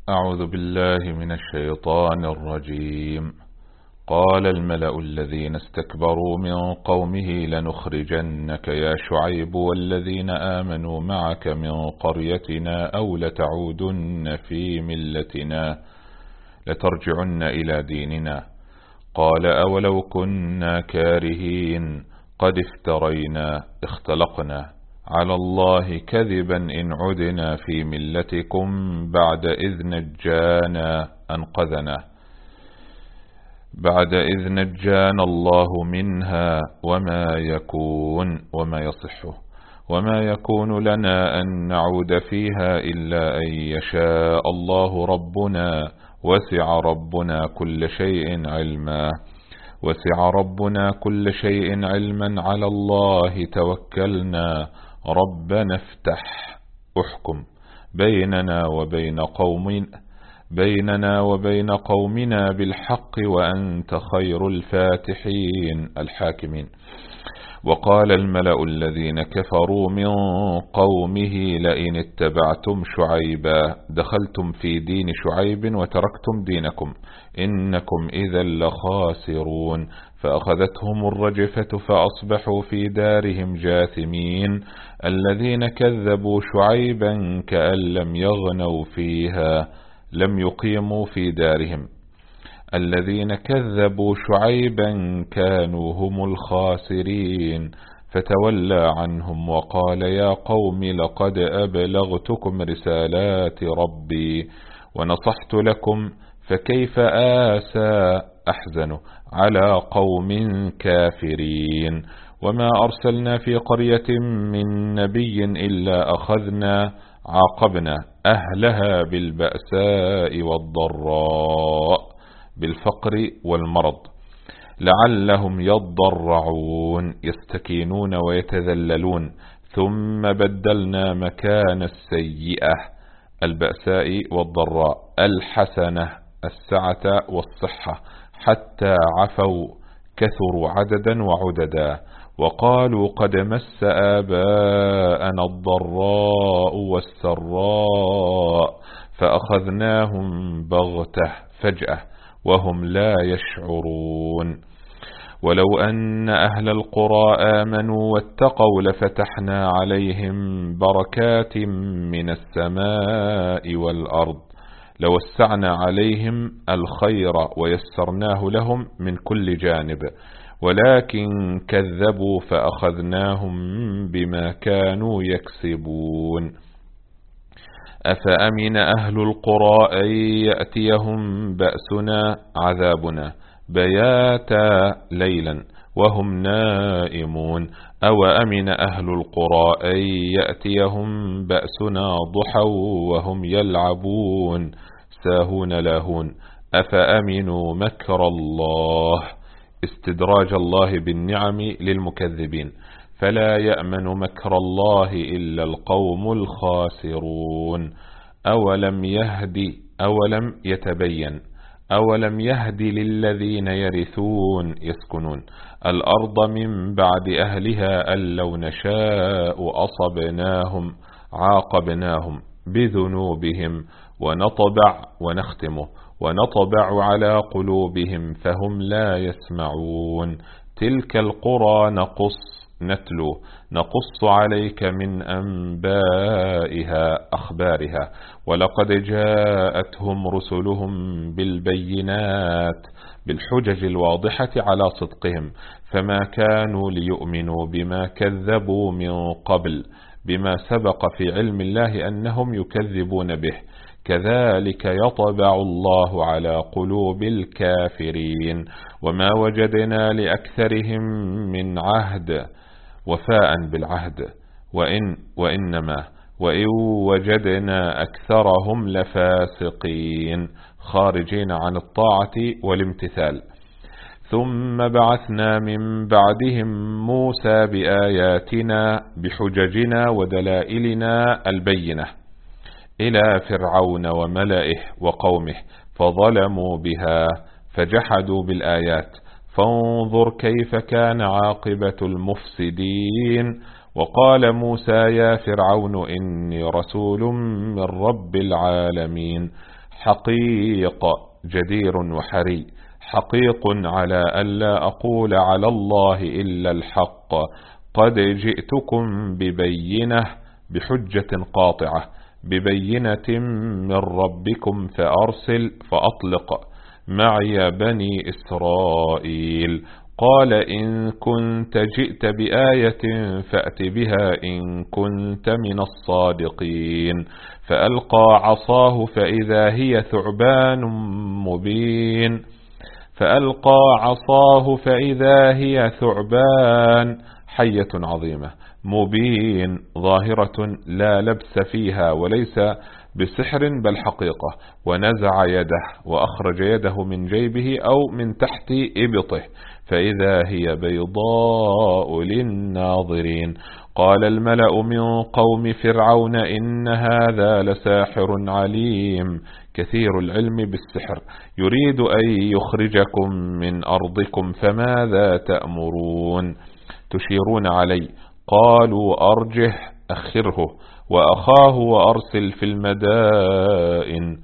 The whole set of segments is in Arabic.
أعوذ بالله من الشيطان الرجيم. قال الملأ الذين استكبروا من قومه لنخرجنك يا شعيب والذين آمنوا معك من قريتنا أو لتعودن في ملتنا لترجعن إلى ديننا. قال أولو كنا كارهين قد اختلقنا على الله كذبا إن عدنا في ملتكم بعد إذ نجانا الله منها وما يكون لنا أن نعود فيها إلا أن يشاء الله ربنا وسع ربنا كل شيء علما على الله توكلنا ربنا احكم بيننا وبين قومنا بالحق وأنت خير الفاتحين الحاكمين. وقال الملأ الذين كفروا من قومه لئن اتبعتم شعيبا دخلتم في دين شعيب وتركتم دينكم إنكم إذا لخاسرون. فأخذتهم الرجفة فأصبحوا في دارهم جاثمين. الذين كذبوا شعيبا كأن لم يغنوا فيها لم يقيموا في دارهم. الذين كذبوا شعيبا كانوا هم الخاسرين. فتولى عنهم وقال يا قوم لقد أبلغتكم رسالات ربي ونصحت لكم فكيف أحزن على قوم كافرين. وما أرسلنا في قرية من نبي إلا عاقبنا أهلها بالبأساء والضراء بالفقر والمرض لعلهم يضرعون يستكينون ويتذللون. ثم بدلنا مكان السيئة البأساء والضراء الحسنة السعة والصحة حتى عفوا كثروا عددا وعددا. وقالوا قد مس آباءنا الضراء والسراء فأخذناهم بغتة فجأة وهم لا يشعرون. ولو أن أهل القرى آمنوا واتقوا لفتحنا عليهم بركات من السماء والأرض لوسعنا عليهم الخير ويسرناه لهم من كل جانب ولكن كذبوا فأخذناهم بما كانوا يكسبون. أفأمن أهل القرى أن يأتيهم بأسنا عذابنا بياتا ليلا وهم نائمون أو أمن أهل القرى أن يأتيهم بأسنا ضحى وهم يلعبون ساهون لاهون. أفأمنوا مكر الله استدراج الله بالنعم للمكذبين فلا يأمن مكر الله إلا القوم الخاسرون. أولم يهد للذين يسكنون الأرض من بعد أهلها أن لو نشاء أصبناهم عاقبناهم بذنوبهم ونطبع على قلوبهم فهم لا يسمعون. تلك القرى نقص عليك من أنبائها أخبارها ولقد جاءتهم رسلهم بالبينات بالحجج الواضحة على صدقهم فما كانوا ليؤمنوا بما كذبوا من قبل بما سبق في علم الله أنهم يكذبون به كذلك يطبع الله على قلوب الكافرين. وما وجدنا لأكثرهم من عهد وفاء بالعهد وإن وجدنا أكثرهم لفاسقين خارجين عن الطاعة والامتثال. ثم بعثنا من بعدهم موسى بآياتنا بحججنا ودلائلنا البينة إلى فرعون وملئه وقومه فظلموا بها فجحدوا بالآيات فانظر كيف كان عاقبة المفسدين. وقال موسى يا فرعون إني رسول من رب العالمين حقيق جدير وحري، حقيق على ألا أقول على الله إلا الحق، قد جئتكم ببينة بحجة قاطعة، ببينة من ربكم فأرسل فأطلق معي بني إسرائيل. قال إن كنت جئت بآية فأت بها إن كنت من الصادقين. فألقى عصاه فإذا هي ثعبان مبين، فألقى عصاه فإذا هي ثعبان حية عظيمة مبين ظاهرة لا لبس فيها وليس بسحر بل حقيقة. ونزع يده وأخرج يده من جيبه أو من تحت إبطه فإذا هي بيضاء للناظرين. قال الملأ من قوم فرعون إن هذا لساحر عليم كثير العلم بالسحر يريد أن يخرجكم من أرضكم فماذا تأمرون. تشيرون علي. قالوا أرجه أخره وأخاه وأرسل في المدائن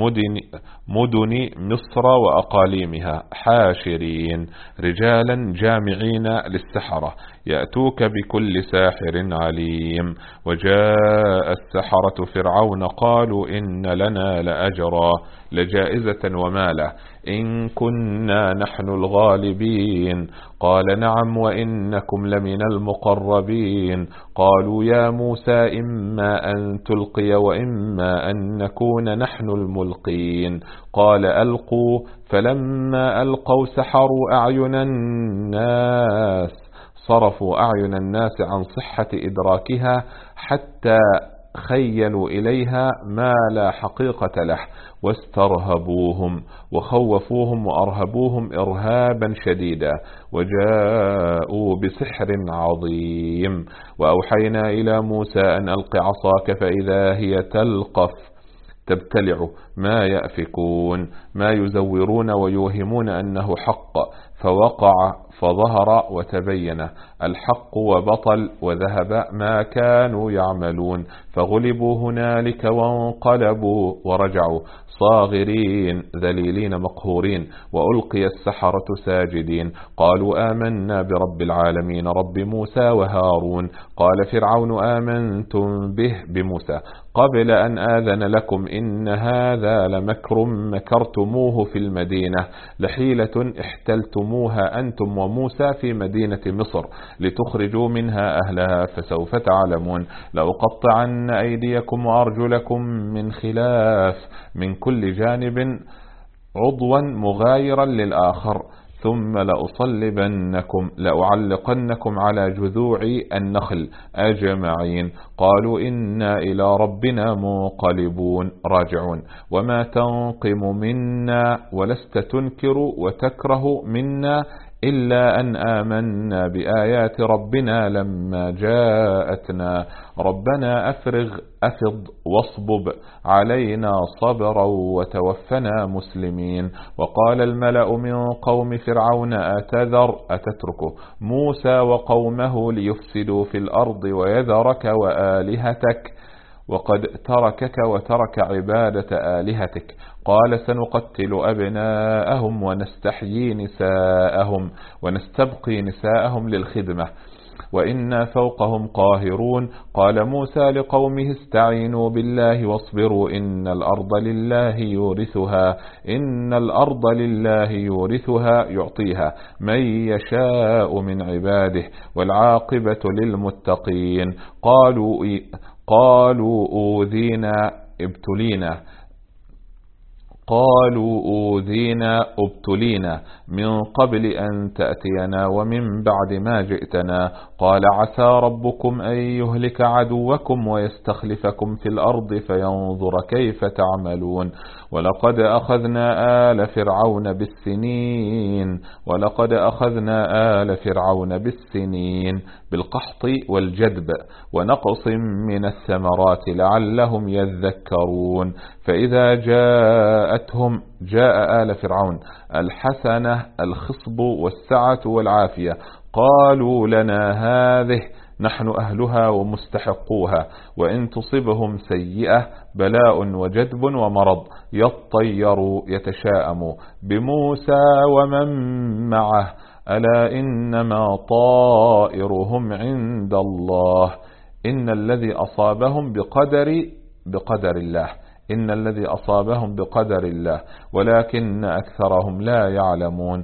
مدن مصر وأقاليمها حاشرين رجالا جامعين للسحرة يأتوك بكل ساحر عليم. وجاء السحرة فرعون قالوا إن لنا لأجرا لجائزة ومالا إن كنا نحن الغالبين. قال نعم وإنكم لمن المقربين. قالوا يا موسى إما أن تلقي وإما أن نكون نحن الملقين. قال ألقوا فلما ألقوا سحروا أعين الناس صرفوا أعين الناس عن صحة إدراكها حتى خيلوا إليها ما لا حقيقة له واسترهبوهم وخوفوهم وأرهبوهم إرهابا شديدا وجاءوا بسحر عظيم. وأوحينا إلى موسى أن ألق عصاك فإذا هي تلقف تبتلع ما يأفكون ما يزورون ويوهمون أنه حق فوقع فظهر وتبين الحق وبطل وذهب ما كانوا يعملون فغلبوا هنالك وانقلبوا ورجعوا صاغرين ذليلين مقهورين وألقي السحرة ساجدين. قالوا آمنا برب العالمين رب موسى وهارون. قال فرعون آمنتم به بموسى قبل أن آذن لكم إن هذا لمكر مكرتموه في المدينة لحيلة احتلتموها أنتم وموسى في مدينة مصر لتخرجوا منها أهلها فسوف تعلمون. لأقطعن أيديكم وأرجلكم من خلاف من كل جانب عضوا مغايرا للآخر ثم لأعلقنكم على جذوع النخل أجمعين. قالوا إنا إلى ربنا منقلبون راجعون. وما تنقم منا ولست تنكر وتكره منا إلا أن آمنا بآيات ربنا لما جاءتنا ربنا أفض واصبب علينا صبرا وتوفنا مسلمين. وقال الملأ من قوم فرعون أتترك موسى وقومه ليفسدوا في الأرض ويذرك وآلهتك وقد تركك وترك عبادة آلهتك. قال سنقتل أبناءهم ونستحيي نساءهم ونستبقي نساءهم للخدمة وإنا فوقهم قاهرون. قال موسى لقومه استعينوا بالله واصبروا إن الأرض لله يورثها يعطيها من يشاء من عباده والعاقبة للمتقين. قالوا أوذينا ابتلينا من قبل أن تأتينا ومن بعد ما جئتنا. قال عسى ربكم أن يهلك عدوكم ويستخلفكم في الأرض فينظر كيف تعملون. ولقد أخذنا آل فرعون بالسنين بالقحط والجدب ونقص من الثمرات لعلهم يذكرون. فإذا جاء آل فرعون الحسنة الخصب والسعة والعافية قالوا لنا هذه نحن أهلها ومستحقوها، وإن تصبهم سيئة بلاء وجدب ومرض يطيروا يتشاءموا بموسى ومن معه، ألا إنما طائرهم عند الله، إن الذي أصابهم بقدر الله، إن الذي أصابهم بقدر الله، ولكن أكثرهم لا يعلمون.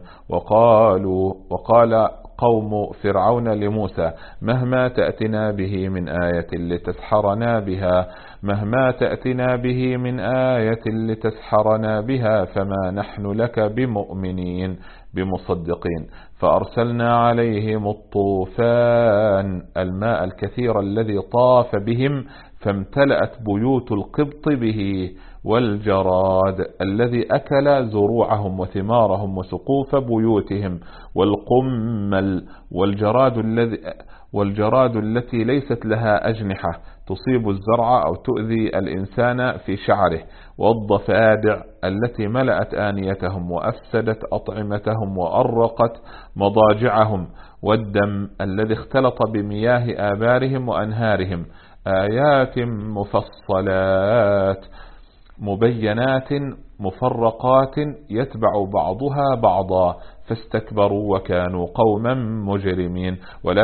وقال قوم فرعون لموسى مهما تأتنا به من آية لتسحرنا بها، مهما تأتنا به من آية لتسحرنا بها فما نحن لك بمؤمنين بمصدقين. فأرسلنا عليهم الطوفان الماء الكثير الذي طاف بهم فامتلأت بيوت القبط به، والجراد الذي أكل زروعهم وثمارهم وسقوف بيوتهم، والقمل والجراد التي ليست لها أجنحة تصيب الزرع أو تؤذي الإنسان في شعره، والضفادع التي ملأت آنيتهم وأفسدت أطعمتهم وأرقت مضاجعهم، والدم الذي اختلط بمياه آبارهم وأنهارهم، آيات مفصلات مبينات مفرقات يتبع بعضها بعضا، فاستكبروا وكانوا قوما مجرمين.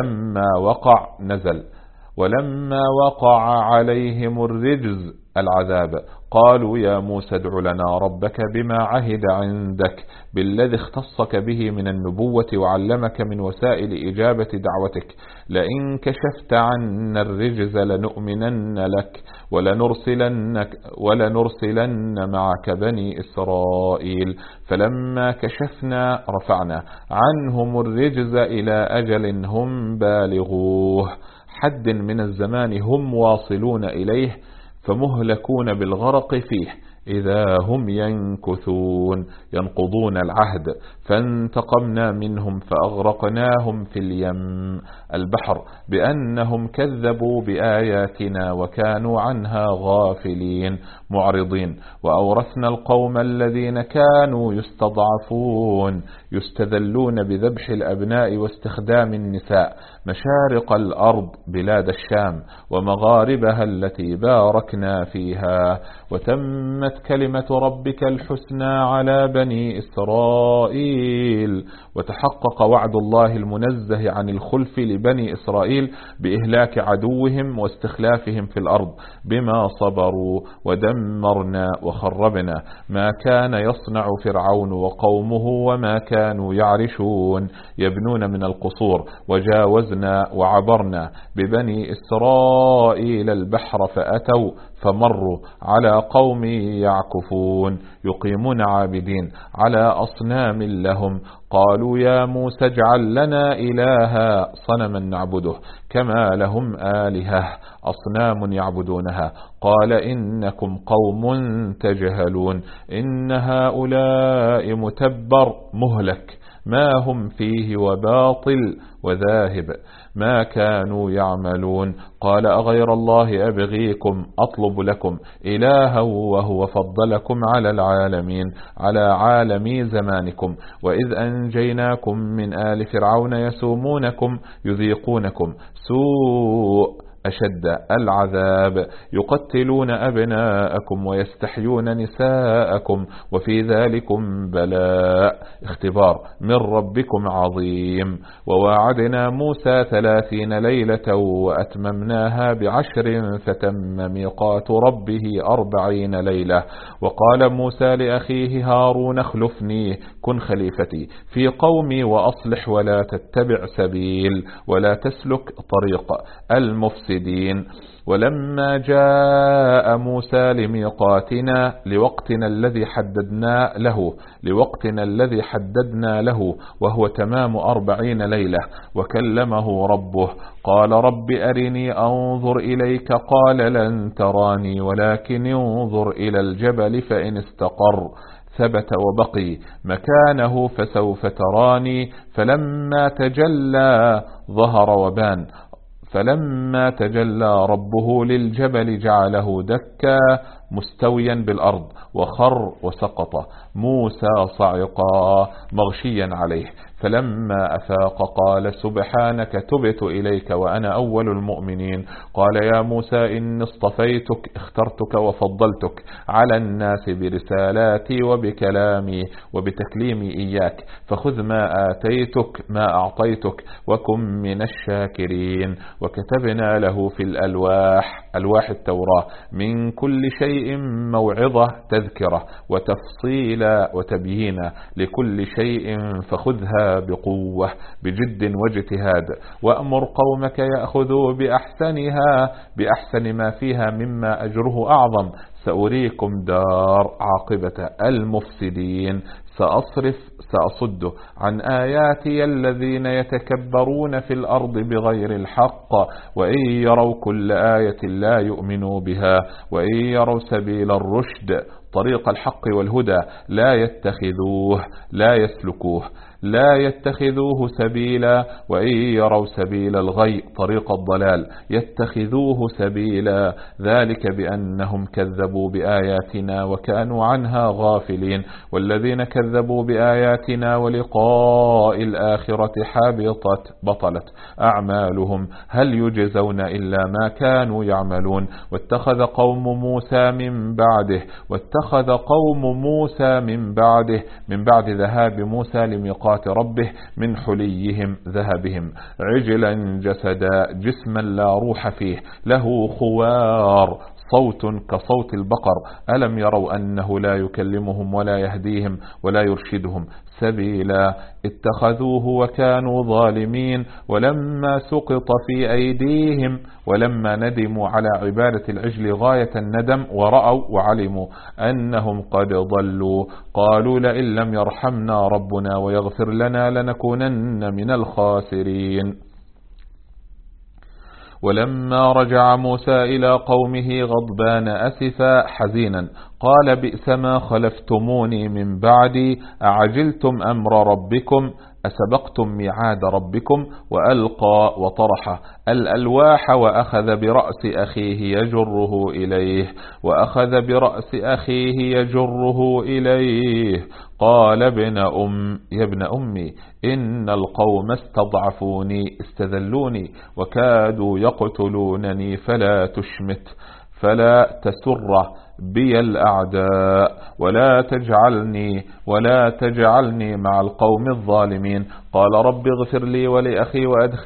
ولما وقع عليهم الرجز العذاب قالوا يا موسى ادع لنا ربك بما عهد عندك بالذي اختصك به من النبوة وعلمك من وسائل إجابة دعوتك، لئن كشفت عنا الرجز لنؤمنن لك ولنرسلن معك بني إسرائيل. فلما كشفنا رفعنا عنهم الرجز إلى أجل هم بالغوه، حد من الزمان هم واصلون إليه، فمهلكون بالغرق فيه إذا هم ينقضون العهد. فانتقمنا منهم فأغرقناهم في البحر بأنهم كذبوا بآياتنا وكانوا عنها غافلين معرضين. وأورثنا القوم الذين كانوا يستذلون بذبح الأبناء واستخدام النساء مشارق الأرض بلاد الشام ومغاربها التي باركنا فيها، وتمت كلمة ربك الحسنى على بني إسرائيل. وتحقق وعد الله المنزه عن الخلف لبني إسرائيل بإهلاك عدوهم واستخلافهم في الأرض بما صبروا، ودمرنا وخربنا ما كان يصنع فرعون وقومه وما كانوا يعرشون يبنون من القصور. وجاوزنا وعبرنا ببني إسرائيل البحر فمروا على قوم يعكفون يقيمون عابدين على أصنام لهم، قالوا يا موسى اجعل لنا إلها صنما نعبده كما لهم آلهة أصنام يعبدونها. قال إنكم قوم تجهلون، إن هؤلاء متبر مهلك ما هم فيه وباطل وذاهب ما كانوا يعملون. قال أغير الله أبغيكم أطلب لكم إلها وهو فضلكم على العالمين على عالمي زمانكم، وإذ أنجيناكم من آل فرعون يسومونكم يذيقونكم سوء أشد العذاب يقتلون أبناءكم ويستحيون نساءكم، وفي ذلكم بلاء اختبار من ربكم عظيم. وواعدنا موسى 30 ليلة وأتممناها ب10 فتم ميقات ربه 40 ليلة. وقال موسى لأخيه هارون اخلفني كن خليفتي في قومي وأصلح ولا تتبع سبيل ولا تسلك طريق المفسدين. ولما جاء موسى لميقاتنا لوقتنا الذي حددنا له وهو تمام 40 ليلة وكلمه ربه قال رب أرني أنظر إليك قال لن تراني ولكن انظر إلى الجبل فإن استقر ثبت وبقي مكانه فسوف تراني. فلما تجلى ظهر وبان، فلما تجلى ربه للجبل جعله دكا مستويا بالأرض، وخر وسقط موسى صعقا مغشيا عليه. فلما أفاق قال سبحانك تبت إليك وأنا أول المؤمنين. قال يا موسى إني اصطفيتك اخترتك وفضلتك على الناس برسالاتي وبكلامي وبتكليمي إياك، فخذ ما آتيتك ما أعطيتك وكن من الشاكرين. وكتبنا له في ألواح التوراة من كل شيء موعظة تذكرة وتفصيلا وتبيينا لكل شيء، فخذها بقوة بجد واجتهاد، وأمر قومك يأخذوا بأحسن ما فيها مما أجره أعظم، سأريكم دار عاقبة المفسدين. سأصد عن آياتي الذين يتكبرون في الأرض بغير الحق، وإن يروا كل آية لا يؤمنوا بها، وإن يروا سبيل الرشد طريق الحق والهدى لا يتخذوه سبيلا، وإن يروا سبيل الغي طريق الضلال يتخذوه سبيلا، ذلك بأنهم كذبوا بآياتنا وكانوا عنها غافلين. والذين كذبوا بآياتنا ولقاء الآخرة بطلت أعمالهم، هل يجزون إلا ما كانوا يعملون. واتخذ قوم موسى من بعد ذهاب موسى لميقات ربه من حليهم ذهبهم عجلا جسدا جسما لا روح فيه له خوار صوت كصوت البقر، ألم يروا أنه لا يكلمهم ولا يهديهم ولا يرشدهم سبيلا. اتخذوه وكانوا ظالمين، ولما سقط في أيديهم ولما ندموا على عبادة العجل غاية الندم ورأوا وعلموا أنهم قد ضلوا، قالوا لئن لم يرحمنا ربنا ويغفر لنا لنكونن من الخاسرين. ولما رجع موسى إلى قومه غضبان أسفا حزينا قال بئس ما خلفتموني من بعدي، أعجلتم أمر ربكم أسبقتم ميعاد ربكم. وألقى وطرح الألواح وأخذ برأس أخيه يجره إليه قال يا ابن أمي إن القوم استضعفوني استذلوني وكادوا يقتلونني فلا تسر بي الأعداء ولا تجعلني مع القوم الظالمين. قال رب اغفر لي ولأخي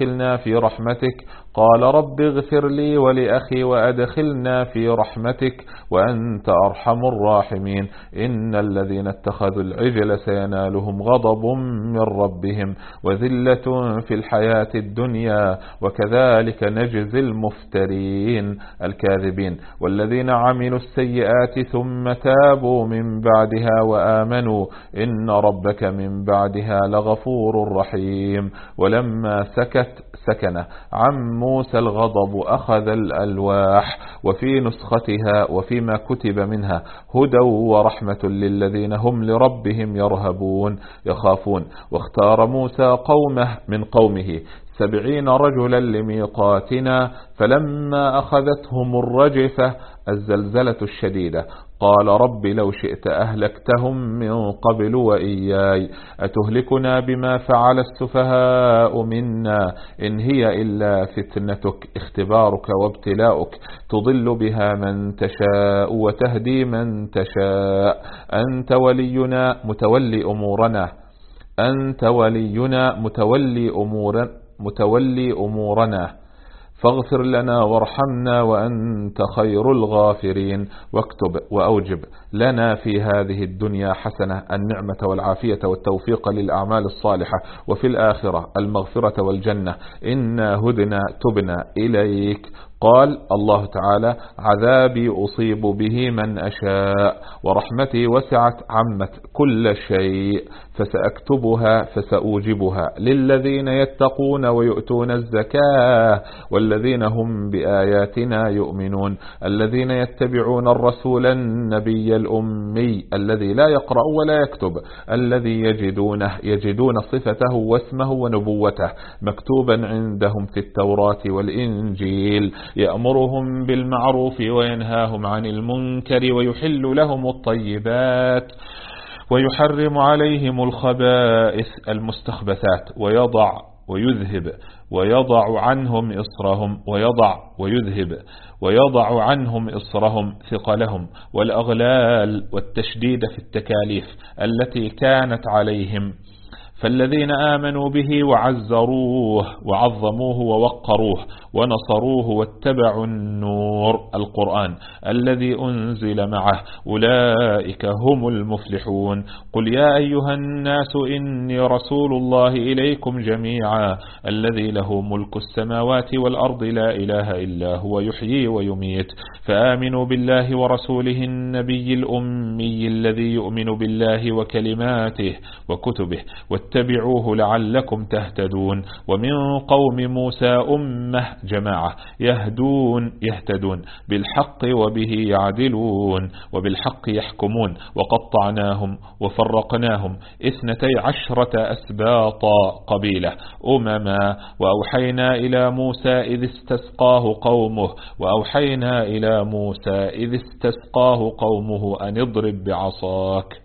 وأدخلنا في رحمتك وأنت أرحم الراحمين. إن الذين اتخذوا العجل سينالهم غضب من ربهم وذلة في الحياة الدنيا وكذلك نجزي المفترين الكاذبين. والذين عملوا السيئات ثم تابوا من بعدها وآمنوا إن ربك من بعدها لغفور رحيم. ولما سكن عن موسى الغضب أخذ الألواح وفي نسختها وفيما كتب منها هدى ورحمة للذين هم لربهم يخافون. واختار موسى قومه من قومه 70 رجلا لميقاتنا، فلما أخذتهم الرجفة الزلزلة الشديدة قال رب لو شئت أهلكتهم من قبل وإياي، أتهلكنا بما فعل السفهاء منا، إن هي إلا فتنتك اختبارك وابتلاؤك تضل بها من تشاء وتهدي من تشاء، أنت ولينا متولي أمورنا فاغفر لنا وارحمنا وأنت خير الغافرين. واكتب وأوجب لنا في هذه الدنيا حسنة النعمة والعافية والتوفيق للأعمال الصالحة، وفي الآخرة المغفرة والجنة، إنا هدنا تبنا إليك. قال الله تعالى عذابي أصيب به من أشاء ورحمتي وسعت عمت كل شيء، فسأوجبها للذين يتقون ويؤتون الزكاة والذين هم بآياتنا يؤمنون، الذين يتبعون الرسول النبي الأمي الذي لا يقرأ ولا يكتب، الذي يجدون صفته واسمه ونبوته مكتوبا عندهم في التوراة والإنجيل، يأمرهم بالمعروف وينهاهم عن المنكر ويحل لهم الطيبات ويحرم عليهم الخبائث المستخبثات ويضع عنهم إصرهم ثقلهم والأغلال والتشديد في التكاليف التي كانت عليهم. فالذين آمنوا به وعزروه وعظموه ووقروه ونصروه واتبعوا النور القرآن الذي أنزل معه أولئك هم المفلحون. قل يا أيها الناس إني رسول الله إليكم جميعا الذي له ملك السماوات والأرض لا إله إلا هو يحيي ويميت فآمنوا بالله ورسوله النبي الأمي الذي يؤمن بالله وكلماته وكتبه واتبعوه لعلكم تهتدون. ومن قوم موسى أمة جماعة يهتدون بالحق وبه يعدلون وبالحق يحكمون وقطعناهم وفرقناهم 12 أسباط قبيلة أمما وأوحينا إلى موسى إذ استسقاه قومه أن اضرب بعصاك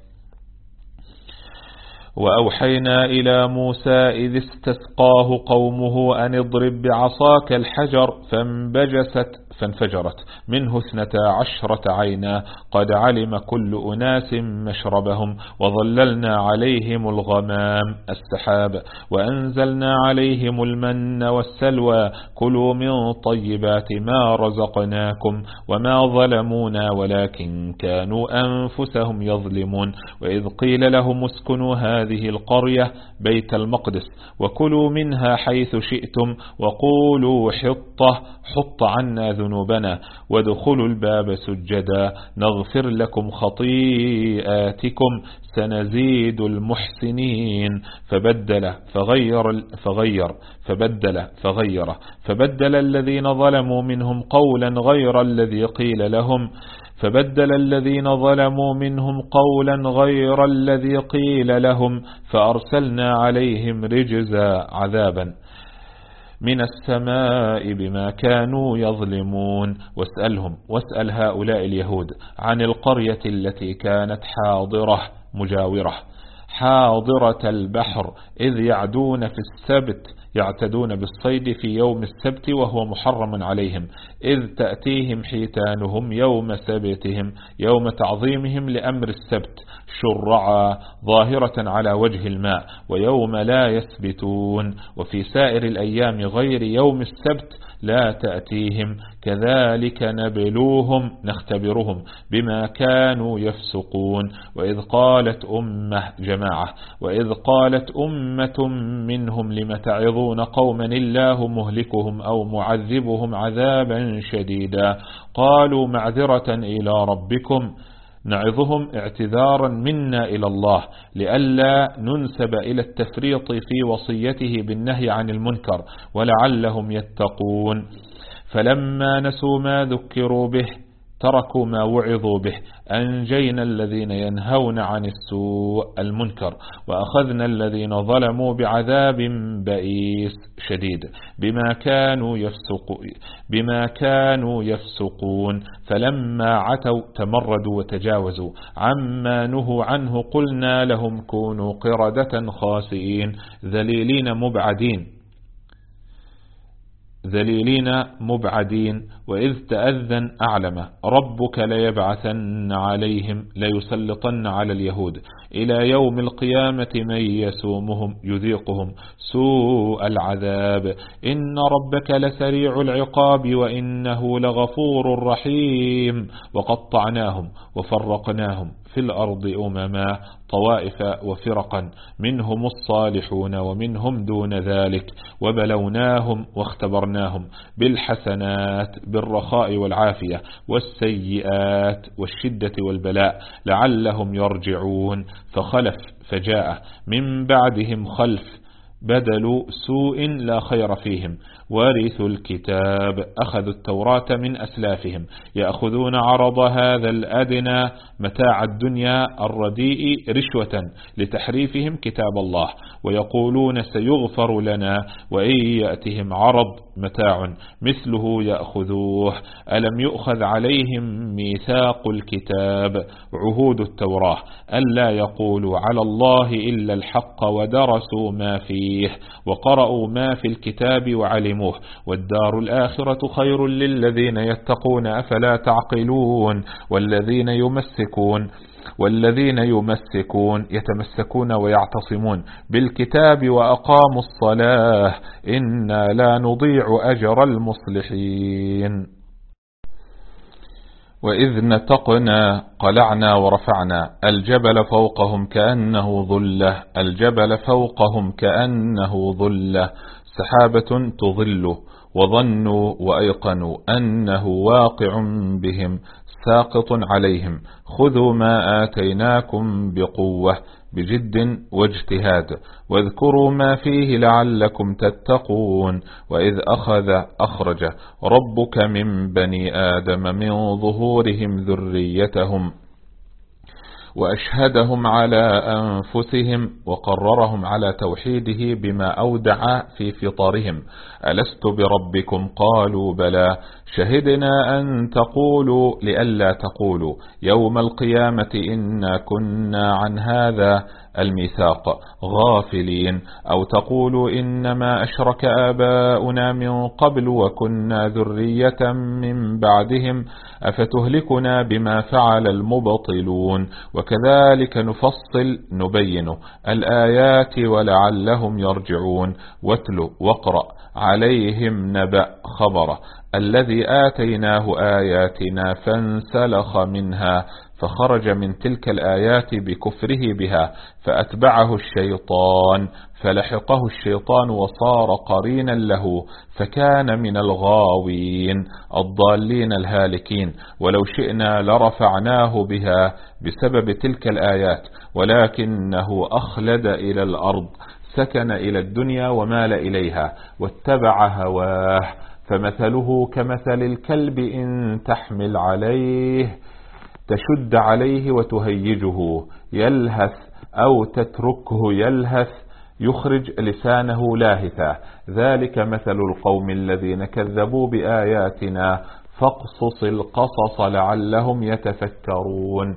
الحجر فانفجرت منه 12 عينا قد علم كل أناس مشربهم وظللنا عليهم الغمام السحاب وأنزلنا عليهم المن والسلوى كلوا من طيبات ما رزقناكم وما ظلمونا ولكن كانوا أنفسهم يظلمون. وإذ قيل لهم اسكنوا هذه القرية بيت المقدس وكلوا منها حيث شئتم وقولوا حط عنا ذنوبنا وادخلوا الباب سجدا نغفر لكم خطيئاتكم سنزيد المحسنين. فبدل الذين ظلموا منهم قولا غير الذي قيل لهم فأرسلنا عليهم رجزا عذابا من السماء بما كانوا يظلمون. واسأل هؤلاء اليهود عن القرية التي كانت حاضرة البحر إذ يعتدون بالصيد في يوم السبت وهو محرم عليهم إذ تأتيهم حيتانهم يوم سبتهم يوم تعظيمهم لأمر السبت شرعا ظاهرة على وجه الماء ويوم لا يسبتون وفي سائر الأيام غير يوم السبت لا تأتيهم كذلك نختبرهم بما كانوا يفسقون. وإذ قالت أمة منهم لم تعظون قوما الله مهلكهم أو معذبهم عذابا شديدا قالوا معذرة إلى ربكم نعظهم اعتذارا منا إلى الله لئلا ننسب إلى التفريط في وصيته بالنهي عن المنكر ولعلهم يتقون. فلما نسوا ما ذكروا به تركوا ما وعظوا به أنجينا الذين ينهون عن السوء المنكر وأخذنا الذين ظلموا بعذاب بئيس شديد بما كانوا يفسقون. فلما عتوا تمردوا وتجاوزوا عما نهوا عنه قلنا لهم كونوا قردة خاسئين ذليلين مبعدين. وإذ تأذن أعلم ربك ليبعثن عليهم ليسلطن على اليهود إلى يوم القيامة من يسومهم يذيقهم سوء العذاب إن ربك لسريع العقاب وإنه لغفور رحيم. وقطعناهم وفرقناهم في الأرض أمما طوائف وفرقا منهم الصالحون ومنهم دون ذلك وبلوناهم واختبرناهم بالحسنات بالرخاء والعافية والسيئات والشدة والبلاء لعلهم يرجعون. فجاء من بعدهم خلف بدلوا سوء لا خير فيهم ورثوا الكتاب أخذوا التوراة من أسلافهم يأخذون عرض هذا الأدنى متاع الدنيا الرديء رشوة لتحريفهم كتاب الله ويقولون سيغفر لنا وإن يأتهم عرض متاع مثله يأخذوه. ألم يؤخذ عليهم ميثاق الكتاب عهود التوراة ألا يقولوا على الله إلا الحق ودرسوا ما فيه وقرأوا ما في الكتاب وعلموه والدار الآخرة خير للذين يتقون أفلا تعقلون. والذين يتمسكون ويعتصمون بالكتاب وأقاموا الصلاة إنا لا نضيع أجر المصلحين. وإذ نتقنا قلعنا ورفعنا الجبل فوقهم كأنه ظلة سحابة تظله وظنوا وأيقنوا أنه واقع بهم ساقط عليهم خذوا ما آتيناكم بقوة بجد واجتهاد واذكروا ما فيه لعلكم تتقون. وإذ أخرج ربك من بني آدم من ظهورهم ذريتهم وأشهدهم على أنفسهم وقررهم على توحيده بما أودع في فطرهم ألست بربكم قالوا بلى شهدنا أن تقولوا لئلا تقولوا يوم القيامة إنا كنا عن هذا الميثاق غافلين أو تقولوا إنما أشرك آباؤنا من قبل وكنا ذرية من بعدهم أفتهلكنا بما فعل المبطلون وكذلك نفصل نبين الآيات ولعلهم يرجعون. واتل واقرأ عليهم نبأ خبر الذي آتيناه آياتنا فانسلخ منها فخرج من تلك الآيات بكفره بها فأتبعه الشيطان فلحقه الشيطان وصار قرينا له فكان من الغاوين الضالين الهالكين. ولو شئنا لرفعناه بها بسبب تلك الآيات ولكنه أخلد إلى الأرض سكن إلى الدنيا ومال إليها واتبع هواه فمثله كمثل الكلب إن تحمل عليه تشد عليه وتهيجه يلهث أو تتركه يلهث يخرج لسانه لاهثا ذلك مثل القوم الذين كذبوا بآياتنا فاقصص القصص لعلهم يتفكرون.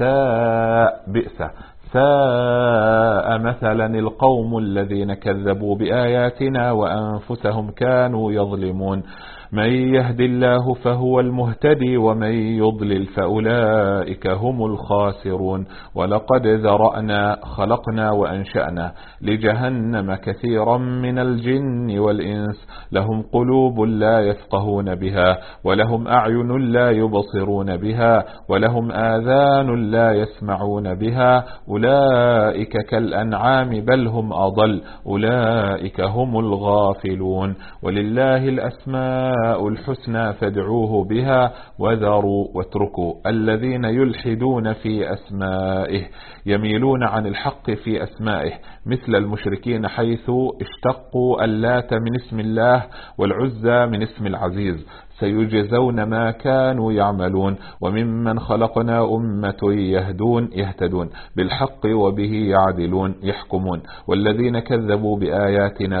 ساء مثلا القوم الذين كذبوا بآياتنا وأنفسهم كانوا يظلمون. من يهد الله فهو المهتدي ومن يضلل فأولئك هم الخاسرون. ولقد خلقنا وأنشأنا لجهنم كثيرا من الجن والإنس لهم قلوب لا يفقهون بها ولهم أعين لا يبصرون بها ولهم آذان لا يسمعون بها أولئك كالأنعام بل هم أضل أولئك هم الغافلون. ولله الأسماء الحسنى فادعوه بها واتركوا الذين يلحدون في أسمائه يميلون عن الحق في أسمائه مثل المشركين حيث اشتقوا اللات من اسم الله والعزى من اسم العزيز سيجزون ما كانوا يعملون. وممن خلقنا أمة يهتدون بالحق وبه يعدلون يحكمون. والذين كذبوا بآياتنا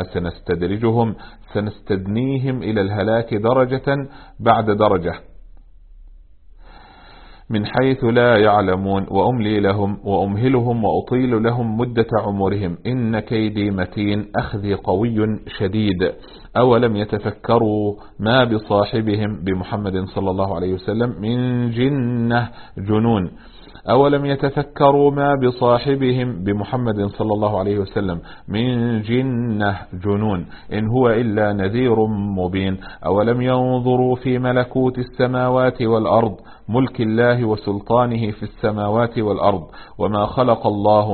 سنستدنيهم إلى الهلاك درجة بعد درجة من حيث لا يعلمون وأملي لهم وأمهلهم وأطيل لهم مدة عمرهم إن كيدي متين أخذي قوي شديد. أولم يتفكروا ما بصاحبهم بمحمد صلى الله عليه وسلم من جنة جنون أولم يتفكروا ما بصاحبهم بمحمد صلى الله عليه وسلم من جنة جنون إن هو إلا نذير مبين. أولم ينظروا في ملكوت السماوات والأرض ملك الله وسلطانه في السماوات والأرض وما خلق الله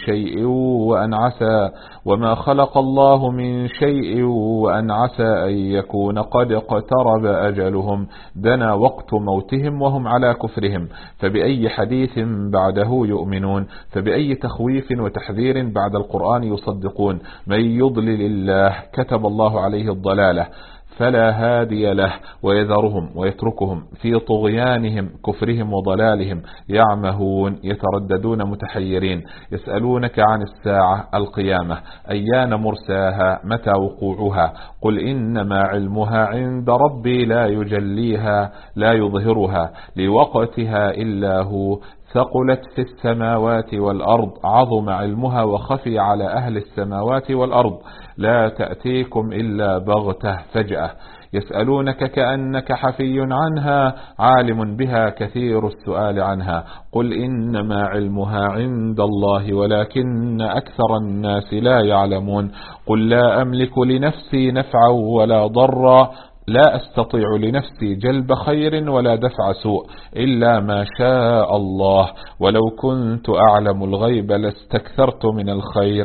من شيء وأن عسى أن يكون قد اقترب أجلهم دنا وقت موتهم وهم على كفرهم فبأي حديث بعده يؤمنون فبأي تخويف وتحذير بعد القرآن يصدقون. من يضلل الله كتب الله عليه الضلالة فلا هادي له، ويذرهم ويتركهم في طغيانهم كفرهم وضلالهم يعمهون يترددون متحيرين. يسألونك عن الساعة القيامة أيان مرساها متى وقوعها؟ قل إنما علمها عند ربي لا يجليها لا يظهرها لوقتها إلا هو، ثقلت في السماوات والأرض، عظم علمها وخفي على أهل السماوات والأرض، لا تأتيكم إلا بغتة فجأة. يسألونك كأنك حفي عنها عالم بها كثير السؤال عنها. قل إنما علمها عند الله ولكن أكثر الناس لا يعلمون. قل لا أملك لنفسي نفعا ولا ضرا، لا أستطيع لنفسي جلب خير ولا دفع سوء إلا ما شاء الله، ولو كنت أعلم الغيب لاستكثرت من الخير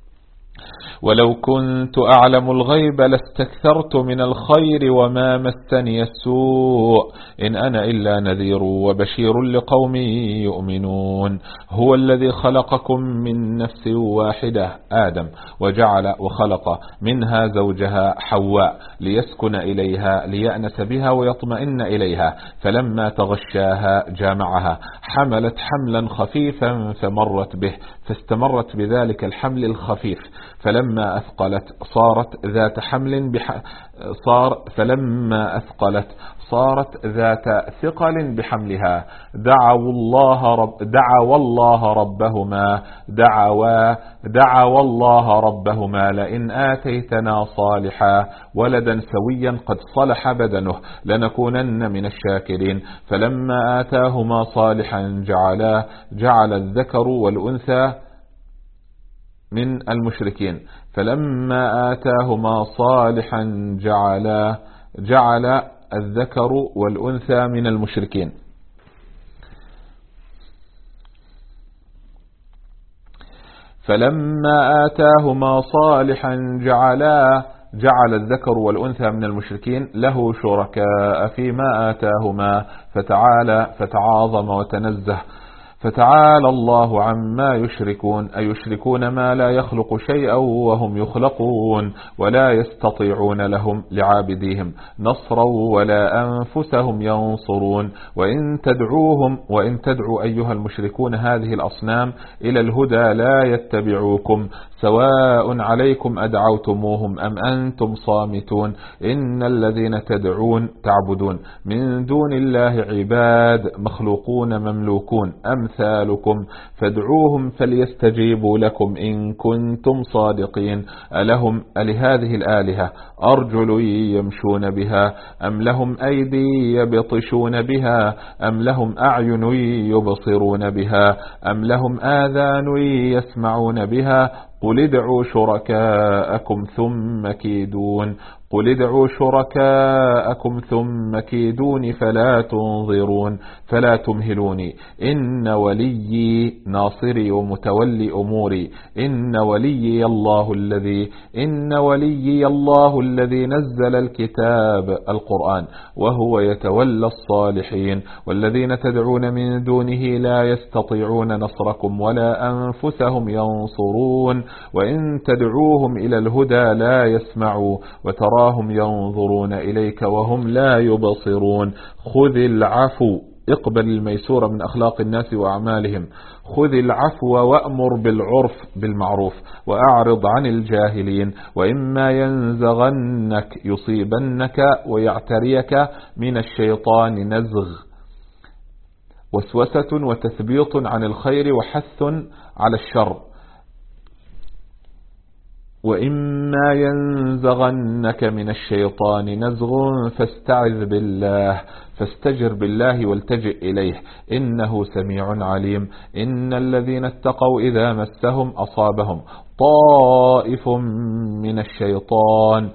وما مسني السوء إن أنا إلا نذير وبشير لقوم يؤمنون. هو الذي خلقكم من نفس واحدة آدم وخلق منها زوجها حواء ليسكن إليها ليأنس بها ويطمئن إليها، فلما تغشاها جامعها حملت حملا خفيفا فمرت به، فاستمرت بذلك الحمل الخفيف، فلما أثقلت صارت ذات ثقل بحملها. دعوا الله ربهما لئن آتيتنا صالحا ولدا سويا قد صلح بدنه لنكونن من الشاكرين. فلما آتاهما صالحا جعل الذكر والأنثى من المشركين. فلما آتاهما صالحا جعل الذكر والأنثى من المشركين. فلما آتاهما صالحا جعل الذكر والأنثى من المشركين له شركاء فيما آتاهما فتعاظم وتنزه. فتعالى الله عما يشركون، أيشركون ما لا يخلق شيئا وهم يخلقون، ولا يستطيعون لهم لعابديهم نصرا ولا أنفسهم ينصرون. وإن تدعوا أيها المشركون هذه الأصنام إلى الهدى لا يتبعوكم، سواء عليكم أدعوتموهم أم أنتم صامتون. إن الذين تعبدون من دون الله عباد مخلوقون مملوكون أمثالكم، فادعوهم فليستجيبوا لكم إن كنتم صادقين. ألهذه الآلهة أرجل يمشون بها أم لهم أيدي يبطشون بها أم لهم أعين يبصرون بها أم لهم آذان يسمعون بها؟ قل ادعوا شركاءكم ثم كيدون فلا تمهلوني. إن وليي ناصري ومتولي أموري. إن وليي الله الذي نزل الكتاب القرآن وهو يتولى الصالحين. والذين تدعون من دونه لا يستطيعون نصركم ولا أنفسهم ينصرون. وإن تدعوهم إلى الهدى لا يسمعوا وتراهم ينظرون إليك وهم لا يبصرون. خذ العفو، اقبل الميسور من أخلاق الناس وأعمالهم. خذ العفو وأمر بالمعروف وأعرض عن الجاهلين. وإما ينزغنك يصيبنك ويعتريك من الشيطان نزغ، وسوسة وتثبيط عن الخير وحث على الشر. وإما ينزغنك من الشيطان نزغ فاستجر بالله والتجئ إليه إنه سميع عليم. إن الذين اتقوا إذا مسهم أصابهم طائف من الشيطان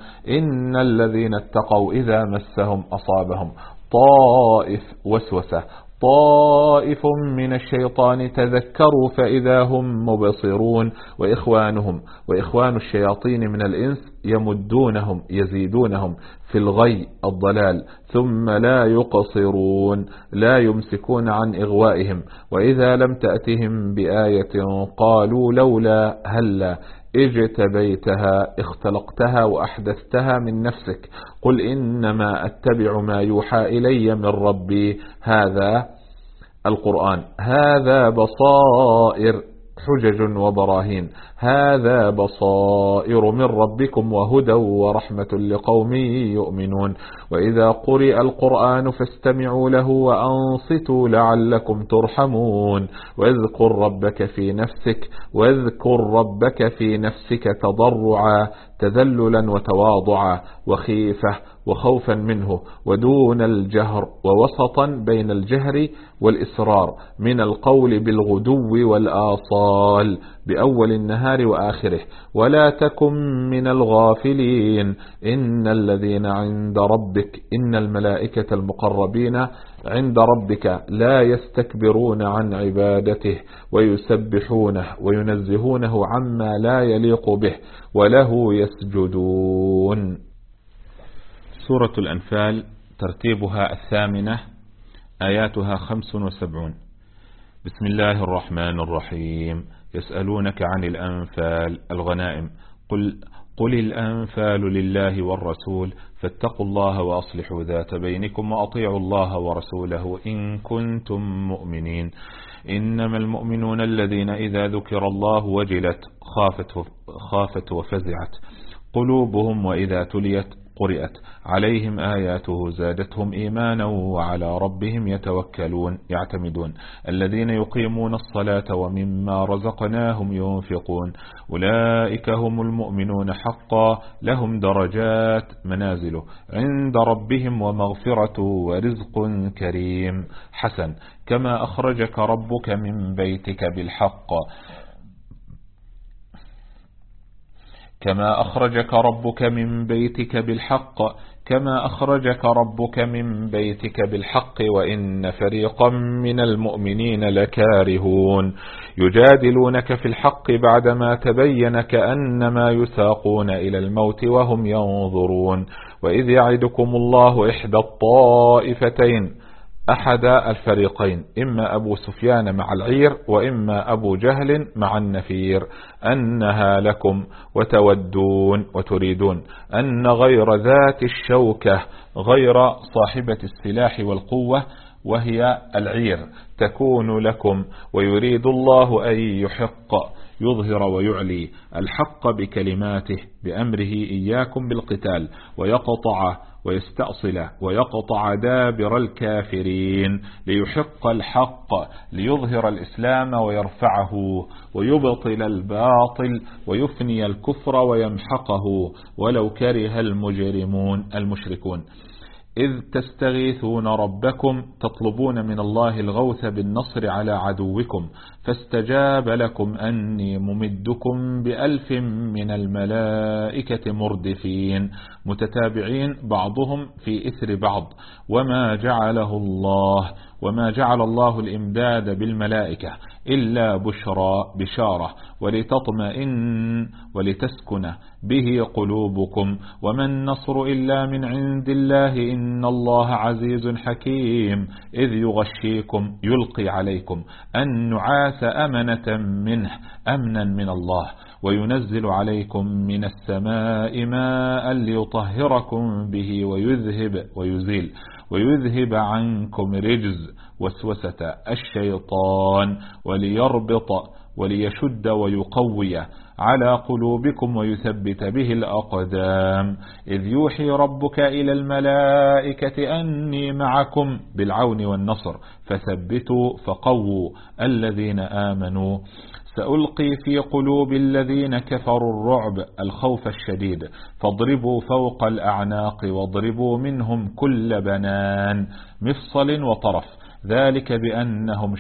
وسوسة طائف من الشيطان تذكروا فإذا هم مبصرون. وإخوان الشياطين من الإنس يزيدونهم في الغي الضلال ثم لا يقصرون، لا يمسكون عن إغوائهم. وإذا لم تأتهم بآية قالوا لولا هلا اجتبيتها اختلقتها وأحدثتها من نفسك. قل إنما أتبع ما يوحى إلي من ربي. هذا القرآن هذا بصائر حجج وبراهين، هذا بصائر من ربكم وهدى ورحمة لقوم يؤمنون. وإذا قرئ القرآن فاستمعوا له وأنصتوا لعلكم ترحمون. واذكر ربك في نفسك تضرعا تذللا وتواضعا وخيفة وخوفا منه ودون الجهر ووسطا بين الجهر والإسرار من القول بالغدو والآصال بأول النهار وآخره. ولا تكن من الغافلين. إن الملائكة المقربين عند ربك لا يستكبرون عن عبادته ويسبحونه وينزهونه عما لا يليق به وله يسجدون. سورة الأنفال ترتيبها 8 آياتها 75. بسم الله الرحمن الرحيم. يسألونك عن الأنفال الغنائم قل الأنفال لله والرسول فاتقوا الله وأصلحوا ذات بينكم وأطيعوا الله ورسوله إن كنتم مؤمنين. إنما المؤمنون الذين إذا ذكر الله وجلت خافت وفزعت قلوبهم وإذا تليت قرئت عليهم آياته زادتهم إيمانا وعلى ربهم يعتمدون. الذين يقيمون الصلاة ومما رزقناهم ينفقون أولئك هم المؤمنون حقا لهم درجات منازل عند ربهم ومغفرة ورزق كريم حسن كما أخرجك ربك من بيتك بالحق كما أخرجك ربك من بيتك بالحق وإن فريقا من المؤمنين لكارهون يجادلونك في الحق بعدما تبين كأنما يساقون إلى الموت وهم ينظرون. وإذ يعدكم الله إحدى الطائفتين أحد الفريقين إما أبو سفيان مع العير وإما أبو جهل مع النفير أنها لكم وتريدون أن غير ذات الشوكة غير صاحبة السلاح والقوة وهي العير تكون لكم ويريد الله أن يظهر ويعلي الحق بكلماته بأمره إياكم بالقتال ويستأصل ويقطع دابر الكافرين ليحق الحق ليظهر الإسلام ويرفعه ويبطل الباطل ويفني الكفر ويمحقه ولو كره المشركون. إذ تستغيثون ربكم تطلبون من الله الغوث بالنصر على عدوكم فاستجاب لكم أني ممدكم ب1000 من الملائكة مردفين متتابعين بعضهم في إثر بعض وما جعل الله الإمداد بالملائكة إلا بشارة ولتطمئن ولتسكن به قلوبكم وما النصر إلا من عند الله إن الله عزيز حكيم. إذ يلقي عليكم النعاس أمنا من الله وينزل عليكم من السماء ماء ليطهركم به ويذهب عنكم رجز وسوسة الشيطان وليربط وليشد ويقوي على قلوبكم ويثبت به الأقدام. إذ يوحي ربك إلى الملائكة أني معكم بالعون والنصر فثبتوا فقووا الذين آمنوا. سألقي في قلوب الذين كفروا الرعب الخوف الشديد فاضربوا فوق الأعناق واضربوا منهم كل بنان مفصل وطرف ذلك بأنهم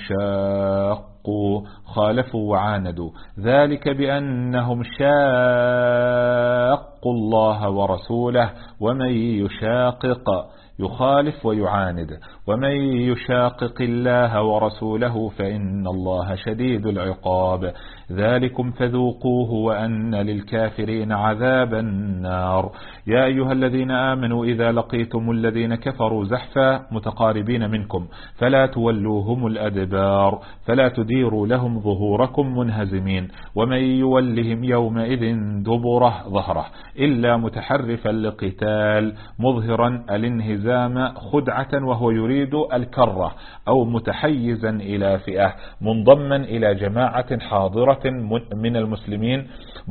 خالفوا وعاندوا ذلك بأنهم شاقوا الله ورسوله ومن يخالف ويعاند. ومن يشاقق الله ورسوله فإن الله شديد العقاب. ذلكم فذوقوه وأن للكافرين عذاب النار. يا أيها الذين آمنوا إذا لقيتم الذين كفروا زحفا متقاربين منكم فلا تولوهم الأدبار فلا تديروا لهم ظهوركم منهزمين. ومن يولهم يومئذ دبره ظهره إلا متحرفا لقتال مظهرا الانهزام خدعة وهو يريد الكرة أو متحيزا إلى فئة منضما إلى جماعة حاضرة من المسلمين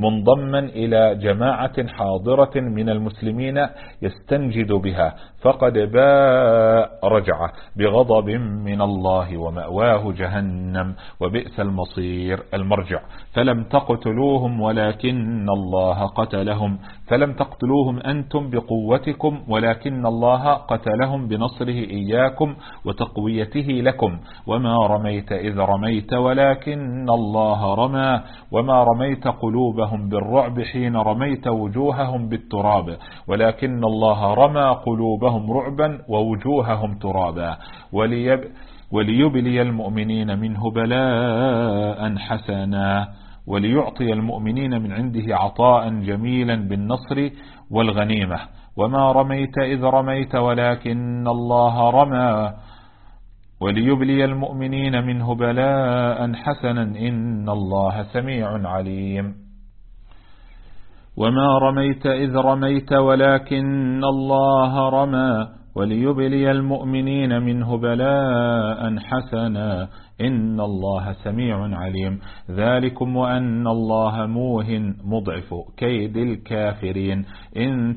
من المسلمين يستنجد بها فقد باء رجعه بغضب من الله ومأواه جهنم وبئس المصير المرجع. فلم تقتلوهم ولكن الله قتلهم فلم تقتلوهم أنتم بقوتكم ولكن الله قتلهم بنصره إياكم وتقويته لكم. وما رميت إذ رميت ولكن الله رمى وما رميت قلوبهم بالرعب حين رميت وجوههم بالتراب ولكن الله رمى قلوبهم رعبا ووجوههم ترابا. وليبلي المؤمنين منه بلاء حسنا وليعطي المؤمنين من عنده عطاء جميلا بالنصر والغنيمة. وما رميت إذ رميت ولكن الله رمى وليبلي المؤمنين منه بلاء حسنا إن الله سميع عليم. وما رميت إذ رميت ولكن الله رمى وليبلي المؤمنين منه بلاء حسنا إن الله سميع عليم. ذلكم وأن الله موهن مضعف كيد الكافرين إن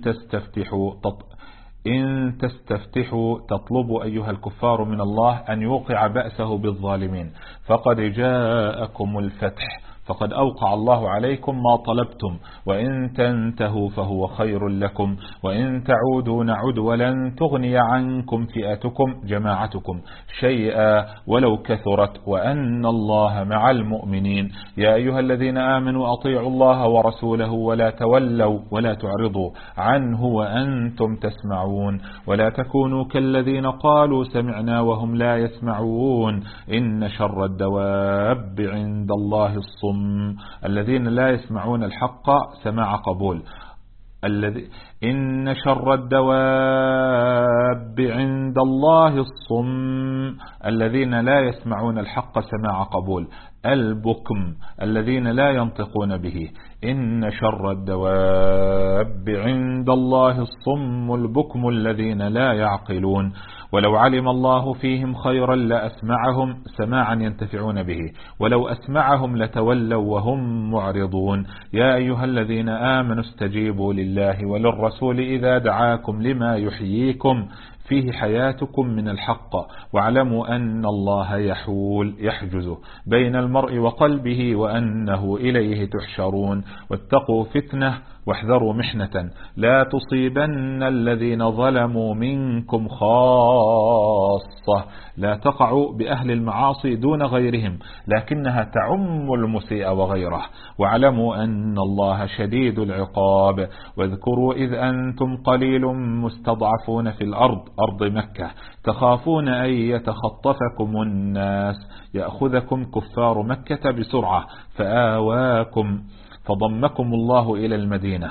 تستفتحوا تطلبوا أيها الكفار من الله أن يوقع بأسه بالظالمين فقد جاءكم الفتح فقد أوقع الله عليكم ما طلبتم وإن تنتهوا فهو خير لكم وإن تعودوا نعد ولن تغني عنكم فئتكم جماعتكم شيئا ولو كثرت وأن الله مع المؤمنين. يا أيها الذين آمنوا أطيعوا الله ورسوله ولا تولوا ولا تعرضوا عنه وأنتم تسمعون ولا تكونوا كالذين قالوا سمعنا وهم لا يسمعون. إن شر الدواب عند الله الصم الذين لا يسمعون الحق سماع قبول. إن شر الدواب عند الله الصم الذين لا يسمعون الحق سماع قبول. البكم الذين لا ينطقون به. إن شر الدواب عند الله الصم البكم الذين لا يعقلون. ولو علم الله فيهم خيرا لأسمعهم سماعا ينتفعون به ولو أسمعهم لتولوا وهم معرضون. يا أيها الذين آمنوا استجيبوا لله وللرسول إذا دعاكم لما يحييكم فيه حياتكم من الحق واعلموا أن الله يحجز بين المرء وقلبه وأنه إليه تحشرون. واتقوا فتنة واحذروا محنة لا تصيبن الذين ظلموا منكم خاصة. لا تقعوا بأهل المعاصي دون غيرهم لكنها تعم المسيء وغيره. واعلموا أن الله شديد العقاب. واذكروا إذ أنتم قليل مستضعفون في الأرض أرض مكة تخافون أن يتخطفكم الناس يأخذكم كفار مكة بسرعة فآواكم فضمكم الله إلى المدينة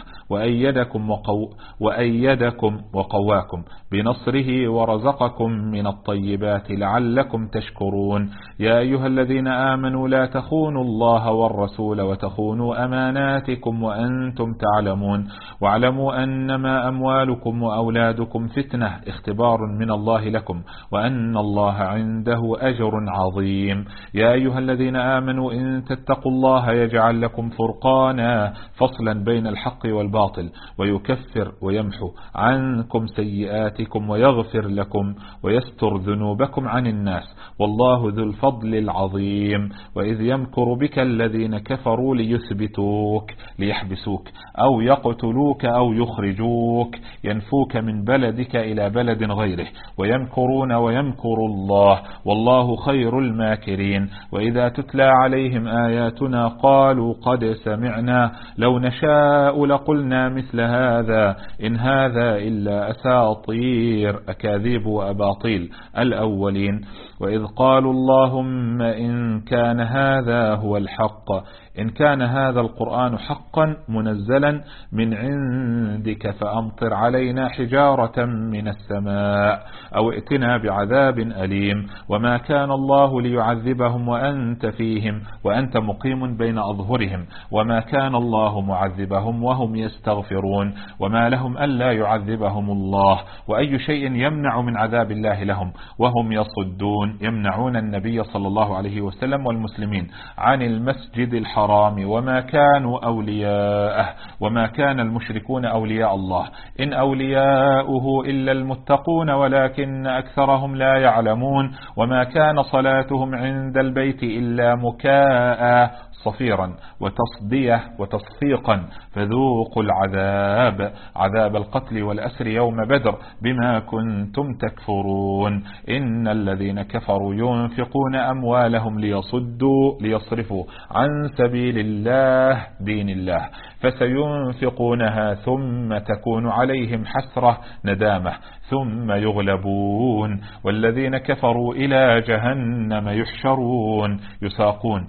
وأيدكم وقواكم بنصره ورزقكم من الطيبات لعلكم تشكرون. يا أيها الذين آمنوا لا تخونوا الله والرسول وتخونوا أماناتكم وأنتم تعلمون. واعلموا أنما أموالكم وأولادكم فتنة اختبار من الله لكم وأن الله عنده أجر عظيم. يا أيها الذين آمنوا إن تتقوا الله يجعل لكم فرقانا فصلا بين الحق والباطل ويكفر ويمحو عنكم سيئاتكم ويغفر لكم ويستر ذنوبكم عن الناس والله ذو الفضل العظيم. وإذ يمكر بك الذين كفروا ليثبتوك ليحبسوك أو يقتلوك أو يخرجوك ينفوك من بلدك إلى بلد غيره ويمكرون ويمكر الله والله خير الماكرين. وإذا تتلى عليهم آياتنا قالوا قد سمعنا سمعنا لو نشاء لقلنا مثل هذا إن هذا إلا أساطير أكاذيب وأباطيل الأولين. وإذ قالوا اللهم إن كان هذا هو الحق، إن كان هذا القرآن حقا منزلا من عندك فأمطر علينا حجارة من السماء أو ائتنا بعذاب أليم. وما كان الله ليعذبهم وأنت فيهم وأنت مقيم بين أظهرهم، وما كان الله معذبهم وهم يستغفرون، وما لهم ألا يعذبهم الله وأي شيء يمنع من عذاب الله لهم وهم يصدون، يمنعون النبي صلى الله عليه وسلم والمسلمين عن المسجد الحرام وما كانوا أولياءه، وما كان المشركون أولياء الله إن أولياؤه إلا المتقون ولكن أكثرهم لا يعلمون. وما كان صلاتهم عند البيت إلا مكاء صفيرا وتصدية وتصفيقا فذوقوا العذاب عذاب القتل والأسر يوم بدر بما كنتم تكفرون. إن الذين كفروا ينفقون أموالهم ليصرفوا عن سبيل الله دين الله فسينفقونها ثم تكون عليهم حسرة ندامة ثم يغلبون والذين كفروا إلى جهنم يحشرون يساقون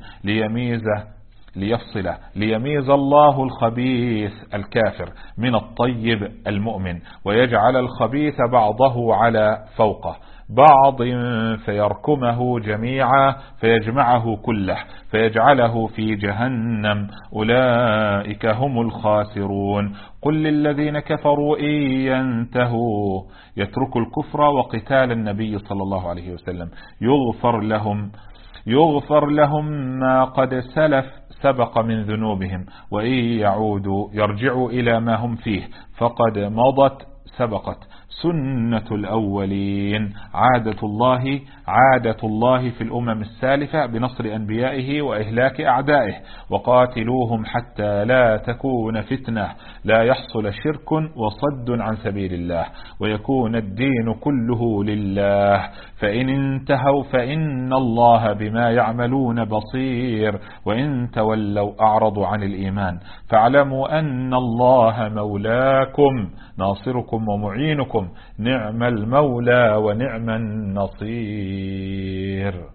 ليميز الله الخبيث الكافر من الطيب المؤمن ويجعل الخبيث بعضه على فوقه بعض فيركمه جميعا فيجمعه كله فيجعله في جهنم أولئك هم الخاسرون. قل للذين كفروا إن ينتهوا يتركوا الكفر وقتال النبي صلى الله عليه وسلم يغفر لهم ما قد سبق من ذنوبهم وإن يعودوا يرجعوا إلى ما هم فيه فقد مضت سبقت سنة الأولين. عادة الله في الأمم السالفة بنصر أنبيائه وإهلاك أعدائه وقاتلوهم حتى لا تكون فتنة لا يحصل شرك وصد عن سبيل الله ويكون الدين كله لله. فإن انتهوا فإن الله بما يعملون بصير وإن تولوا أعرضوا عن الإيمان فاعلموا أن الله مولاكم ناصركم ومعينكم نعم المولى ونعم النصير.